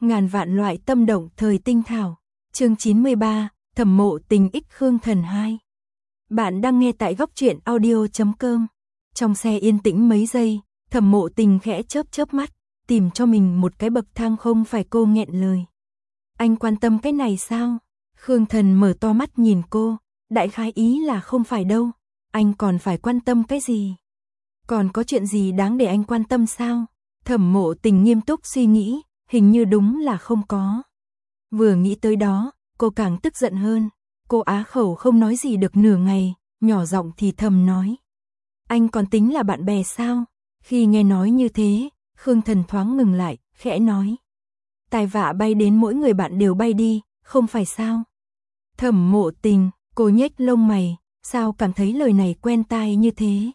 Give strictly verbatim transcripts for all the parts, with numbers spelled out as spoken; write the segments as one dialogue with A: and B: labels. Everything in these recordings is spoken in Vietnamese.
A: Ngàn vạn loại tâm động thời tinh thảo. Chương chín mươi ba, Thẩm Mộ Tình ích Khương Thần hai. Bạn đang nghe tại góc truyện audio chấm com. Trong xe yên tĩnh mấy giây, Thẩm Mộ Tình khẽ chớp chớp mắt, tìm cho mình một cái bậc thang không phải cô nghẹn lời. Anh quan tâm cái này sao? Khương Thần mở to mắt nhìn cô, đại khái ý là không phải đâu, anh còn phải quan tâm cái gì? Còn có chuyện gì đáng để anh quan tâm sao? Thẩm Mộ Tình nghiêm túc suy nghĩ, hình như đúng là không có. Vừa nghĩ tới đó, cô càng tức giận hơn. Cô á khẩu không nói gì được nửa ngày, nhỏ giọng thì thầm nói. Anh còn tính là bạn bè sao? Khi nghe nói như thế, Khương Thần thoáng ngừng lại, khẽ nói. Tai vạ bay đến mỗi người bạn đều bay đi, không phải sao? Thẩm Mộ Tình, cô nhếch lông mày, sao cảm thấy lời này quen tai như thế?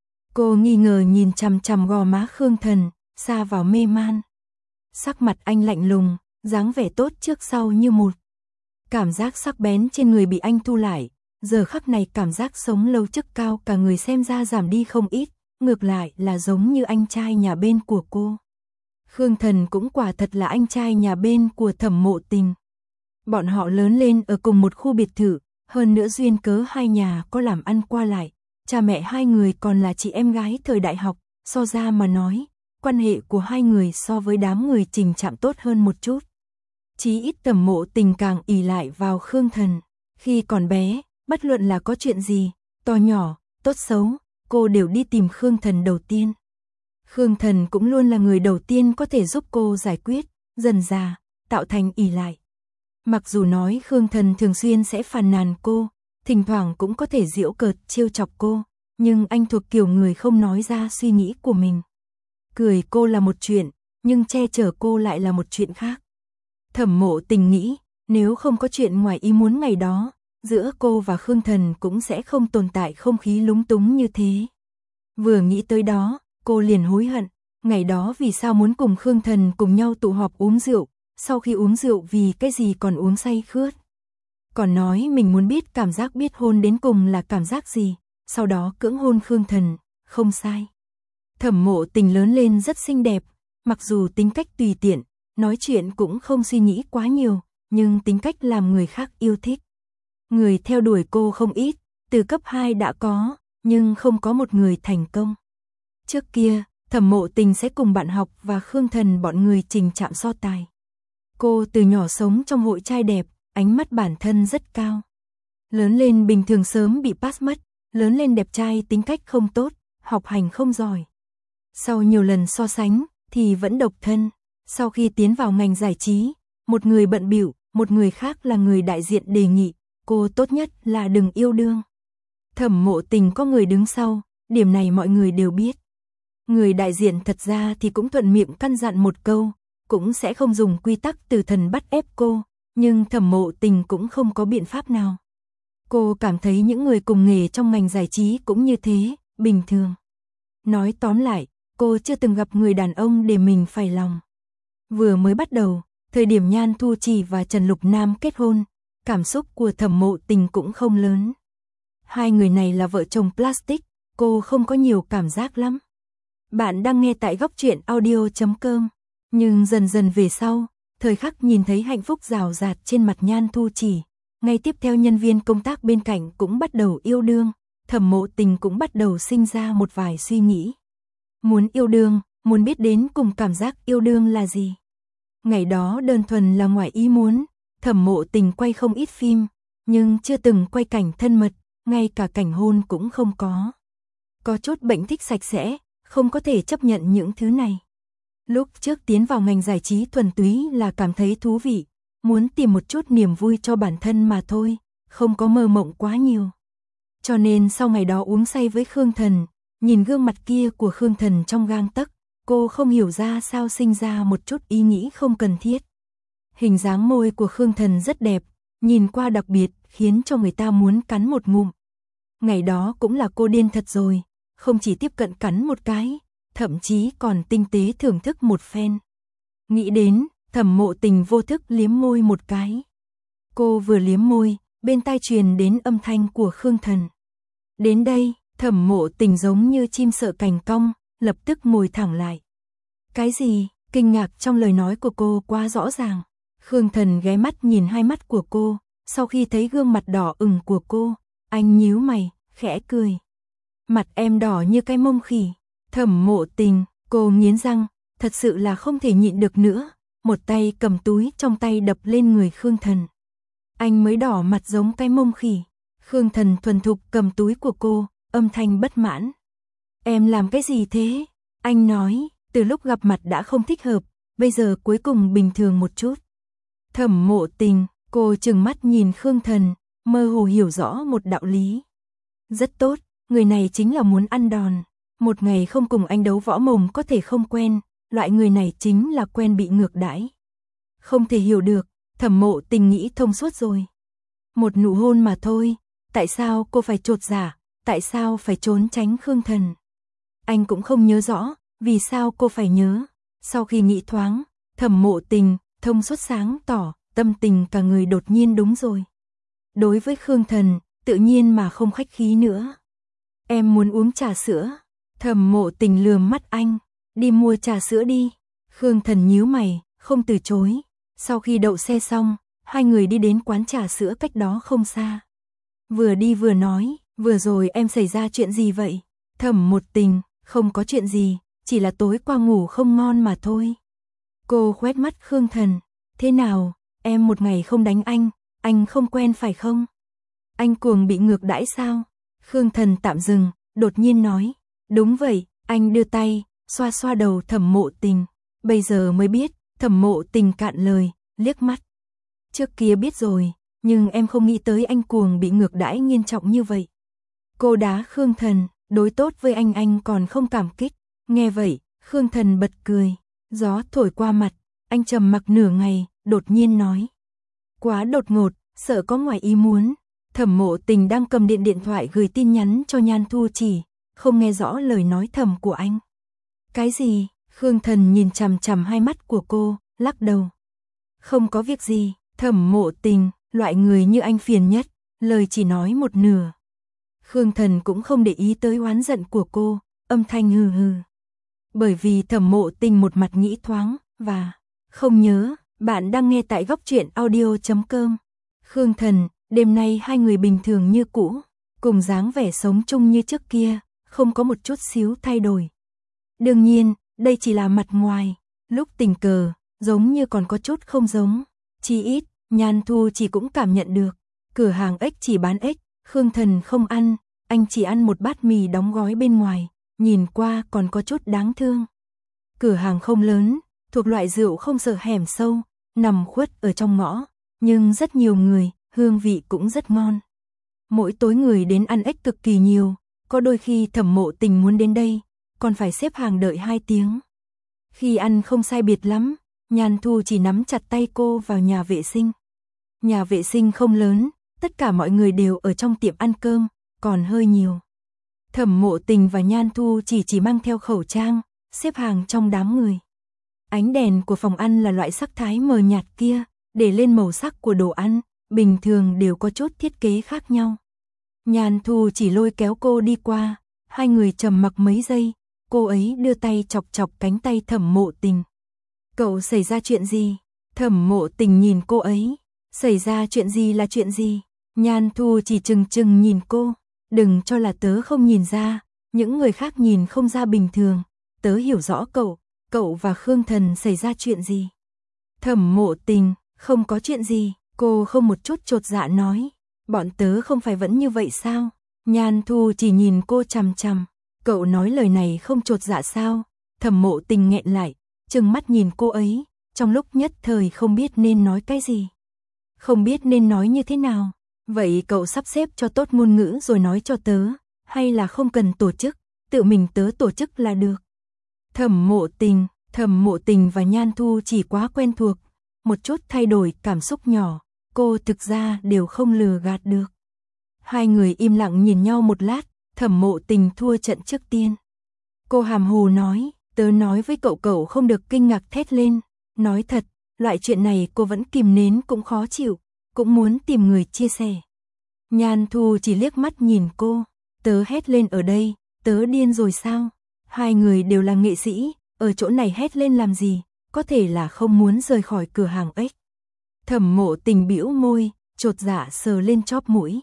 A: Cô nghi ngờ nhìn chằm chằm gò má Khương Thần, sa vào mê man. Sắc mặt anh lạnh lùng, dáng vẻ tốt trước sau như một. Cảm giác sắc bén trên người bị anh thu lại, giờ khắc này cảm giác sống lâu chức cao cả người xem ra giảm đi không ít, ngược lại là giống như anh trai nhà bên của cô. Khương Thần cũng quả thật là anh trai nhà bên của Thẩm Mộ Tình. Bọn họ lớn lên ở cùng một khu biệt thự, hơn nữa duyên cớ hai nhà có làm ăn qua lại, cha mẹ hai người còn là chị em gái thời đại học, so ra mà nói, quan hệ của hai người so với đám người Trình Trạm tốt hơn một chút. Chí ít Thẩm Mộ Tình càng ỷ lại vào Khương Thần. Khi còn bé, bất luận là có chuyện gì, to nhỏ, tốt xấu, cô đều đi tìm Khương Thần đầu tiên. Khương Thần cũng luôn là người đầu tiên có thể giúp cô giải quyết, dần dà, tạo thành ỷ lại. Mặc dù nói Khương Thần thường xuyên sẽ phàn nàn cô, thỉnh thoảng cũng có thể giễu cợt trêu chọc cô, nhưng anh thuộc kiểu người không nói ra suy nghĩ của mình. Cười cô là một chuyện, nhưng che chở cô lại là một chuyện khác. Thẩm Mộ Tình nghĩ, nếu không có chuyện ngoài ý muốn ngày đó, giữa cô và Khương Thần cũng sẽ không tồn tại không khí lúng túng như thế. Vừa nghĩ tới đó, cô liền hối hận, ngày đó vì sao muốn cùng Khương Thần cùng nhau tụ họp uống rượu, sau khi uống rượu vì cái gì còn uống say khướt. Còn nói mình muốn biết cảm giác biết hôn đến cùng là cảm giác gì, sau đó cưỡng hôn Khương Thần, không sai. Thẩm Mộ Tình lớn lên rất xinh đẹp, mặc dù tính cách tùy tiện, nói chuyện cũng không suy nghĩ quá nhiều, nhưng tính cách làm người khác yêu thích. Người theo đuổi cô không ít, từ cấp hai đã có, nhưng không có một người thành công. Trước kia, Thẩm Mộ Tình sẽ cùng bạn học và Khương Thần bọn người Trình Trạm so tài. Cô từ nhỏ sống trong hội trai đẹp, ánh mắt bản thân rất cao. Lớn lên bình thường sớm bị pass mất, lớn lên đẹp trai tính cách không tốt, học hành không giỏi. Sau nhiều lần so sánh, thì vẫn độc thân. Sau khi tiến vào ngành giải trí, một người bận bịu, một người khác là người đại diện đề nghị, cô tốt nhất là đừng yêu đương. Thẩm Mộ Tình có người đứng sau, điểm này mọi người đều biết. Người đại diện thật ra thì cũng thuận miệng căn dặn một câu, cũng sẽ không dùng quy tắc từ thần bắt ép cô, nhưng Thẩm Mộ Tình cũng không có biện pháp nào. Cô cảm thấy những người cùng nghề trong ngành giải trí cũng như thế, bình thường. Nói tóm lại, cô chưa từng gặp người đàn ông để mình phải lòng. Vừa mới bắt đầu, thời điểm Nhan Thu Trì và Trần Lục Nam kết hôn, cảm xúc của Thẩm Mộ Tình cũng không lớn. Hai người này là vợ chồng plastic, cô không có nhiều cảm giác lắm. Bạn đang nghe tại góc truyện audio chấm com, nhưng dần dần về sau, thời khắc nhìn thấy hạnh phúc rào rạt trên mặt Nhan Thu Trì, ngay tiếp theo nhân viên công tác bên cạnh cũng bắt đầu yêu đương, Thẩm Mộ Tình cũng bắt đầu sinh ra một vài suy nghĩ. Muốn yêu đương, muốn biết đến cùng cảm giác yêu đương là gì. Ngày đó đơn thuần là ngoài ý muốn, Thẩm Mộ Tình quay không ít phim, nhưng chưa từng quay cảnh thân mật, ngay cả cảnh hôn cũng không có. Có chút bệnh thích sạch sẽ, không có thể chấp nhận những thứ này. Lúc trước tiến vào ngành giải trí thuần túy là cảm thấy thú vị, muốn tìm một chút niềm vui cho bản thân mà thôi, không có mơ mộng quá nhiều. Cho nên sau ngày đó uống say với Khương Thần, nhìn gương mặt kia của Khương Thần trong gang tấc, cô không hiểu ra sao sinh ra một chút ý nghĩ không cần thiết. Hình dáng môi của Khương Thần rất đẹp, nhìn qua đặc biệt, khiến cho người ta muốn cắn một ngụm. Ngày đó cũng là cô điên thật rồi, không chỉ tiếp cận cắn một cái, thậm chí còn tinh tế thưởng thức một phen. Nghĩ đến, Thẩm Mộ Tình vô thức liếm môi một cái. Cô vừa liếm môi, bên tai truyền đến âm thanh của Khương Thần. Đến đây, Thẩm Mộ Tình giống như chim sợ cành cong, lập tức ngồi thẳng lại. Cái gì? Kinh ngạc trong lời nói của cô quá rõ ràng. Khương Thần ghé mắt nhìn hai mắt của cô, sau khi thấy gương mặt đỏ ửng của cô, anh nhíu mày, khẽ cười. Mặt em đỏ như cái mông khỉ. Thẩm Mộ Tình, cô nghiến răng, thật sự là không thể nhịn được nữa, một tay cầm túi trong tay đập lên người Khương Thần. Anh mới đỏ mặt giống cái mông khỉ. Khương Thần thuần thục cầm túi của cô, âm thanh bất mãn. Em làm cái gì thế? Anh nói, từ lúc gặp mặt đã không thích hợp, bây giờ cuối cùng bình thường một chút. Thẩm Mộ Tình, cô trừng mắt nhìn Khương Thần, mơ hồ hiểu rõ một đạo lý. Rất tốt, người này chính là muốn ăn đòn. Một ngày không cùng anh đấu võ mồm có thể không quen, loại người này chính là quen bị ngược đãi. Không thể hiểu được, Thẩm Mộ Tình nghĩ thông suốt rồi. Một nụ hôn mà thôi, tại sao cô phải chột dạ, tại sao phải trốn tránh Khương Thần? Anh cũng không nhớ rõ, vì sao cô phải nhớ. Sau khi nghĩ thoáng, Thẩm Mộ Tình, thông suốt sáng tỏ, tâm tình cả người đột nhiên đúng rồi. Đối với Khương Thần, tự nhiên mà không khách khí nữa. Em muốn uống trà sữa. Thẩm Mộ Tình lườm mắt anh, đi mua trà sữa đi. Khương Thần nhíu mày, không từ chối. Sau khi đậu xe xong, hai người đi đến quán trà sữa cách đó không xa. Vừa đi vừa nói, vừa rồi em xảy ra chuyện gì vậy? Thẩm Mộ Tình, không có chuyện gì, chỉ là tối qua ngủ không ngon mà thôi. Cô quét mắt Khương Thần, thế nào, em một ngày không đánh anh, anh không quen phải không? Anh cuồng bị ngược đãi sao? Khương Thần tạm dừng, đột nhiên nói, đúng vậy, anh đưa tay, xoa xoa đầu Thẩm Mộ Tình. Bây giờ mới biết, Thẩm Mộ Tình cạn lời, liếc mắt. Trước kia biết rồi, nhưng em không nghĩ tới anh cuồng bị ngược đãi nghiêm trọng như vậy. Cô đá Khương Thần, đối tốt với anh anh còn không cảm kích. Nghe vậy, Khương Thần bật cười, gió thổi qua mặt, anh trầm mặc nửa ngày, đột nhiên nói. Quá đột ngột, sợ có ngoài ý muốn. Thẩm Mộ Tình đang cầm điện điện thoại gửi tin nhắn cho Nhan Thu Chỉ, không nghe rõ lời nói thầm của anh. Cái gì? Khương Thần nhìn chằm chằm hai mắt của cô, lắc đầu. Không có việc gì, Thẩm Mộ Tình, loại người như anh phiền nhất, lời chỉ nói một nửa. Khương Thần cũng không để ý tới oán giận của cô, âm thanh hừ hừ. Bởi vì Thẩm Mộ Tình một mặt nghĩ thoáng, và không nhớ, bạn đang nghe tại góc truyện audio chấm com. Khương Thần, đêm nay hai người bình thường như cũ, cùng dáng vẻ sống chung như trước kia, không có một chút xíu thay đổi. Đương nhiên, đây chỉ là mặt ngoài, lúc tình cờ, giống như còn có chút không giống. Chỉ ít, Nhan Thu Chỉ cũng cảm nhận được, cửa hàng ếch chỉ bán ếch, Khương Thần không ăn, anh chỉ ăn một bát mì đóng gói bên ngoài, nhìn qua còn có chút đáng thương. Cửa hàng không lớn, thuộc loại rượu không sợ hẻm sâu, nằm khuất ở trong ngõ, nhưng rất nhiều người, hương vị cũng rất ngon. Mỗi tối người đến ăn ếch cực kỳ nhiều, có đôi khi Thẩm Mộ Tình muốn đến đây, còn phải xếp hàng đợi hai tiếng. Khi ăn không sai biệt lắm, Nhan Thu chỉ nắm chặt tay cô vào nhà vệ sinh. Nhà vệ sinh không lớn, tất cả mọi người đều ở trong tiệm ăn cơm, còn hơi nhiều. Thẩm Mộ Tình và Nhan Thu chỉ chỉ mang theo khẩu trang, xếp hàng trong đám người. Ánh đèn của phòng ăn là loại sắc thái mờ nhạt kia, để lên màu sắc của đồ ăn, bình thường đều có chút thiết kế khác nhau. Nhan Thu chỉ lôi kéo cô đi qua, hai người trầm mặc mấy giây, cô ấy đưa tay chọc chọc cánh tay Thẩm Mộ Tình. Cậu xảy ra chuyện gì? Thẩm Mộ Tình nhìn cô ấy, xảy ra chuyện gì là chuyện gì? Nhan Thu chỉ chừng chừng nhìn cô, đừng cho là tớ không nhìn ra, những người khác nhìn không ra bình thường, tớ hiểu rõ cậu, cậu và Khương Thần xảy ra chuyện gì? Thẩm Mộ Tình, không có chuyện gì, cô không một chút chột dạ nói, bọn tớ không phải vẫn như vậy sao? Nhan Thu chỉ nhìn cô chằm chằm, cậu nói lời này không chột dạ sao? Thẩm Mộ Tình nghẹn lại, trừng mắt nhìn cô ấy, trong lúc nhất thời không biết nên nói cái gì. Không biết nên nói như thế nào, vậy cậu sắp xếp cho tốt ngôn ngữ rồi nói cho tớ, hay là không cần tổ chức, tự mình tớ tổ chức là được. Thẩm Mộ Tình, Thẩm Mộ Tình và Nhan Thu chỉ quá quen thuộc, một chút thay đổi cảm xúc nhỏ, cô thực ra đều không lừa gạt được. Hai người im lặng nhìn nhau một lát, Thẩm Mộ Tình thua trận trước tiên. Cô hàm hồ nói, tớ nói với cậu cậu không được kinh ngạc thét lên, nói thật, loại chuyện này cô vẫn kìm nén cũng khó chịu, cũng muốn tìm người chia sẻ. Nhan Thu chỉ liếc mắt nhìn cô, tớ hét lên ở đây, tớ điên rồi sao? Hai người đều là nghệ sĩ, ở chỗ này hét lên làm gì? có thể là không muốn rời khỏi cửa hàng ếch. Thẩm Mộ Tình bĩu môi, chột dạ sờ lên chóp mũi.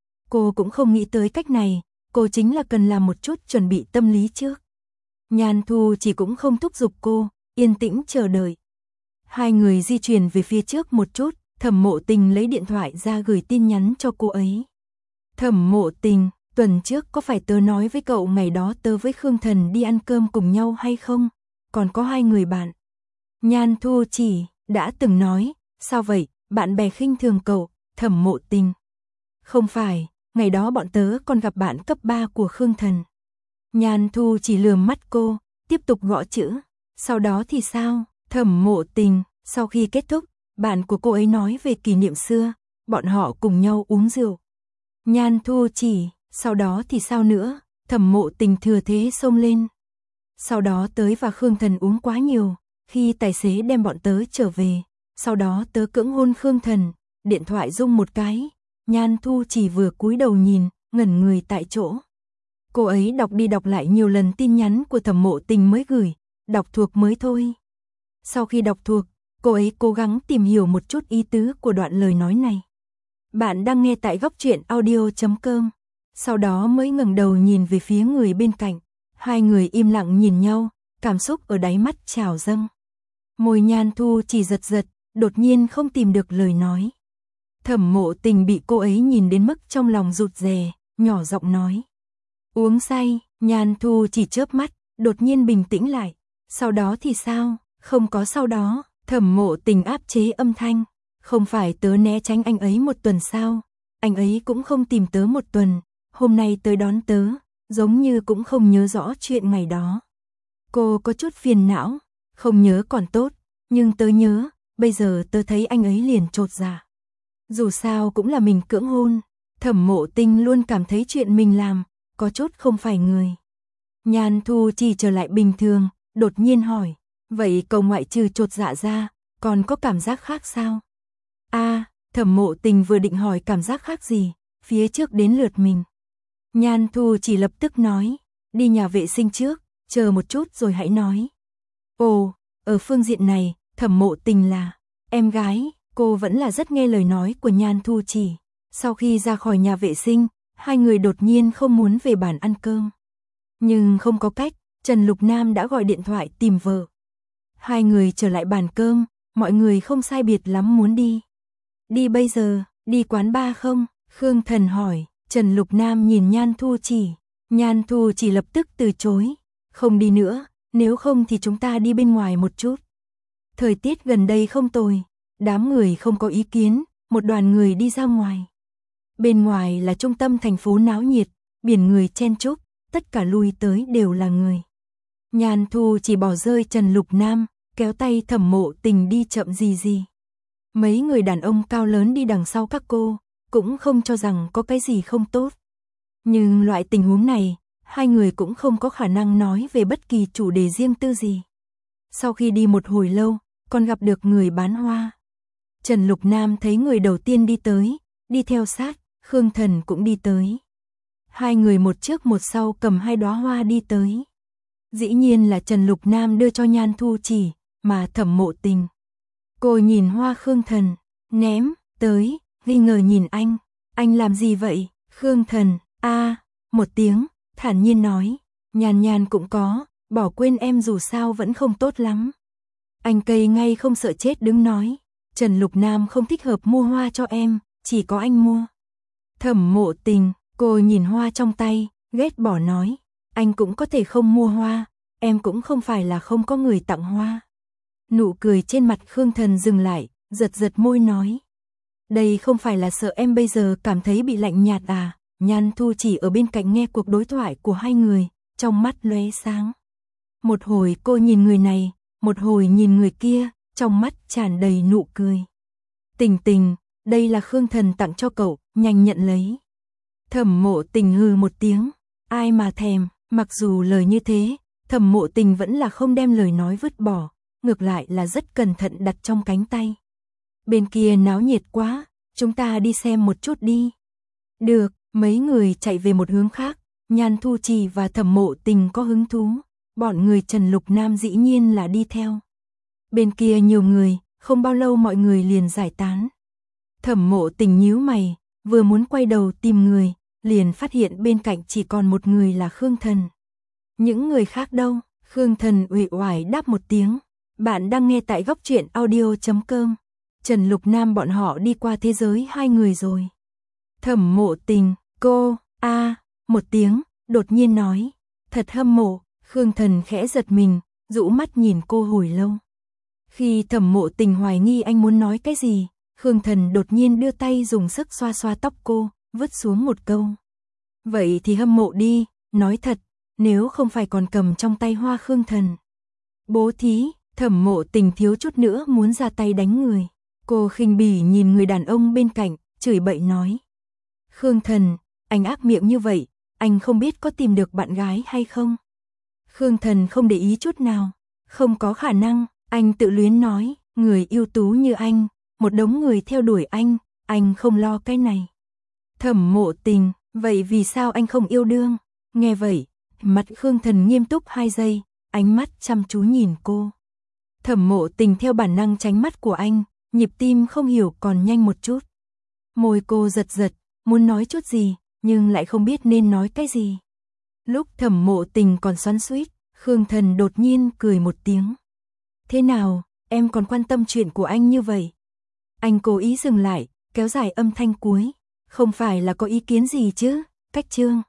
A: Cô cũng không nghĩ tới cách này, cô chính là cần làm một chút chuẩn bị tâm lý trước. Nhan Thu chỉ cũng không thúc giục cô, yên tĩnh chờ đợi. Hai người di chuyển về phía trước một chút, Thẩm Mộ Tình lấy điện thoại ra gửi tin nhắn cho cô ấy. Thẩm Mộ Tình, tuần trước có phải tớ nói với cậu ngày đó tớ với Khương Thần đi ăn cơm cùng nhau hay không? Còn có hai người bạn. Nhan Thu chỉ, đã từng nói, sao vậy, bạn bè khinh thường cậu, Thẩm Mộ Tình. Không phải, ngày đó bọn tớ còn gặp bạn cấp ba của Khương Thần. Nhan Thu chỉ lườm mắt cô, tiếp tục gõ chữ. Sau đó thì sao, Thẩm Mộ Tình, sau khi kết thúc, bạn của cô ấy nói về kỷ niệm xưa, bọn họ cùng nhau uống rượu. Nhan Thu chỉ, sau đó thì sao nữa, Thẩm Mộ Tình thừa thế xông lên. Sau đó tới và Khương Thần uống quá nhiều, khi tài xế đem bọn tớ trở về, sau đó tớ cưỡng hôn Khương Thần, điện thoại rung một cái, Nhan Thu chỉ vừa cúi đầu nhìn, ngẩn người tại chỗ. Cô ấy đọc đi đọc lại nhiều lần tin nhắn của Thẩm Mộ Tình mới gửi, đọc thuộc mới thôi. Sau khi đọc thuộc, cô ấy cố gắng tìm hiểu một chút ý tứ của đoạn lời nói này. Bạn đang nghe tại góc truyện audio chấm com. Sau đó mới ngẩng đầu nhìn về phía người bên cạnh. Hai người im lặng nhìn nhau, cảm xúc ở đáy mắt trào dâng. Môi Nhan Thu chỉ giật giật, đột nhiên không tìm được lời nói. Thẩm Mộ Tình bị cô ấy nhìn đến mức trong lòng rụt rè, nhỏ giọng nói. Uống say, Nhan Thu chỉ chớp mắt, đột nhiên bình tĩnh lại. Sau đó thì sao? Không có sau đó, Thẩm Mộ Tình áp chế âm thanh. Không phải tớ né tránh anh ấy một tuần sao? Anh ấy cũng không tìm tớ một tuần. Hôm nay tới đón tớ, giống như cũng không nhớ rõ chuyện ngày đó. Cô có chút phiền não, không nhớ còn tốt, nhưng tớ nhớ, bây giờ tớ thấy anh ấy liền chột dạ. Dù sao cũng là mình cưỡng hôn, Thẩm Mộ Tình luôn cảm thấy chuyện mình làm, có chút không phải người. Nhan Thu chỉ trở lại bình thường, đột nhiên hỏi, vậy cậu ngoại trừ chột dạ ra, còn có cảm giác khác sao? A, à, Thẩm Mộ Tình vừa định hỏi cảm giác khác gì, phía trước đến lượt mình. Nhan Thu chỉ lập tức nói, đi nhà vệ sinh trước, chờ một chút rồi hãy nói. Ồ, ở phương diện này, Thẩm Mộ Tình là em gái, cô vẫn là rất nghe lời nói của Nhan Thu chỉ. Sau khi ra khỏi nhà vệ sinh, hai người đột nhiên không muốn về bàn ăn cơm. Nhưng không có cách, Trần Lục Nam đã gọi điện thoại tìm vợ. Hai người trở lại bàn cơm, mọi người không sai biệt lắm muốn đi. Đi bây giờ, đi quán bar không? Khương Thần hỏi. Trần Lục Nam nhìn Nhan Thu chỉ. Nhan Thu chỉ lập tức từ chối. Không đi nữa, nếu không thì chúng ta đi bên ngoài một chút. Thời tiết gần đây không tồi. Đám người không có ý kiến, một đoàn người đi ra ngoài. Bên ngoài là trung tâm thành phố náo nhiệt, biển người chen chúc, tất cả lui tới đều là người. Nhan Thu chỉ bỏ rơi Trần Lục Nam, kéo tay Thẩm Mộ Tình đi chậm gì gì. Mấy người đàn ông cao lớn đi đằng sau các cô, cũng không cho rằng có cái gì không tốt. Nhưng loại tình huống này, hai người cũng không có khả năng nói về bất kỳ chủ đề riêng tư gì. Sau khi đi một hồi lâu, còn gặp được người bán hoa. Trần Lục Nam thấy người đầu tiên đi tới, đi theo sát, Khương Thần cũng đi tới. Hai người một trước một sau cầm hai đóa hoa đi tới. Dĩ nhiên là Trần Lục Nam đưa cho Nhan Thu chỉ, mà Thẩm Mộ Tình. Cô nhìn hoa Khương Thần, ném, tới, nghi ngờ nhìn anh. Anh làm gì vậy? Khương Thần, a một tiếng, thản nhiên nói. Nhàn nhàn cũng có, bỏ quên em dù sao vẫn không tốt lắm. Anh cây ngay không sợ chết đứng nói. Trần Lục Nam không thích hợp mua hoa cho em, chỉ có anh mua. Thẩm Mộ Tình, cô nhìn hoa trong tay, ghét bỏ nói. Anh cũng có thể không mua hoa, em cũng không phải là không có người tặng hoa. Nụ cười trên mặt Khương Thần dừng lại, giật giật môi nói. Đây không phải là sợ em bây giờ cảm thấy bị lạnh nhạt à? Nhan Thu chỉ ở bên cạnh nghe cuộc đối thoại của hai người, trong mắt lóe sáng. Một hồi cô nhìn người này, một hồi nhìn người kia, trong mắt tràn đầy nụ cười. Tình Tình, đây là Khương Thần tặng cho cậu, nhanh nhận lấy. Thẩm Mộ Tình hừ một tiếng, ai mà thèm, mặc dù lời như thế, Thẩm Mộ Tình vẫn là không đem lời nói vứt bỏ, ngược lại là rất cẩn thận đặt trong cánh tay. Bên kia náo nhiệt quá, chúng ta đi xem một chút đi. Được, mấy người chạy về một hướng khác, Nhan Thu Trì và Thẩm Mộ Tình có hứng thú, bọn người Trần Lục Nam dĩ nhiên là đi theo. Bên kia nhiều người, không bao lâu mọi người liền giải tán. Thẩm Mộ Tình nhíu mày, vừa muốn quay đầu tìm người, liền phát hiện bên cạnh chỉ còn một người là Khương Thần. Những người khác đâu? Khương Thần uể oải đáp một tiếng. Bạn đang nghe tại góc truyện audio chấm com. Trần Lục Nam bọn họ đi qua thế giới hai người rồi. Thẩm Mộ Tình, cô, a, một tiếng, đột nhiên nói. Thật hâm mộ, Khương Thần khẽ giật mình, dụ mắt nhìn cô hồi lâu. Khi Thẩm Mộ Tình hoài nghi anh muốn nói cái gì, Khương Thần đột nhiên đưa tay dùng sức xoa xoa tóc cô, vứt xuống một câu. Vậy thì hâm mộ đi, nói thật, nếu không phải còn cầm trong tay hoa Khương Thần. Bố thí, Thẩm Mộ Tình thiếu chút nữa muốn ra tay đánh người. Cô khinh bỉ nhìn người đàn ông bên cạnh, chửi bậy nói. Khương Thần, anh ác miệng như vậy, anh không biết có tìm được bạn gái hay không? Khương Thần không để ý chút nào. Không có khả năng, anh tự luyến nói, người ưu tú như anh, một đống người theo đuổi anh, anh không lo cái này. Thẩm Mộ Tình, vậy vì sao anh không yêu đương? Nghe vậy, mặt Khương Thần nghiêm túc hai giây, ánh mắt chăm chú nhìn cô. Thẩm Mộ Tình theo bản năng tránh mắt của anh, nhịp tim không hiểu còn nhanh một chút. Môi cô giật giật, muốn nói chút gì, nhưng lại không biết nên nói cái gì. Lúc Thẩm Mộ Tình còn xoắn xuýt, Khương Thần đột nhiên cười một tiếng. Thế nào, em còn quan tâm chuyện của anh như vậy? Anh cố ý dừng lại, kéo dài âm thanh cuối. Không phải là có ý kiến gì chứ, cách chương.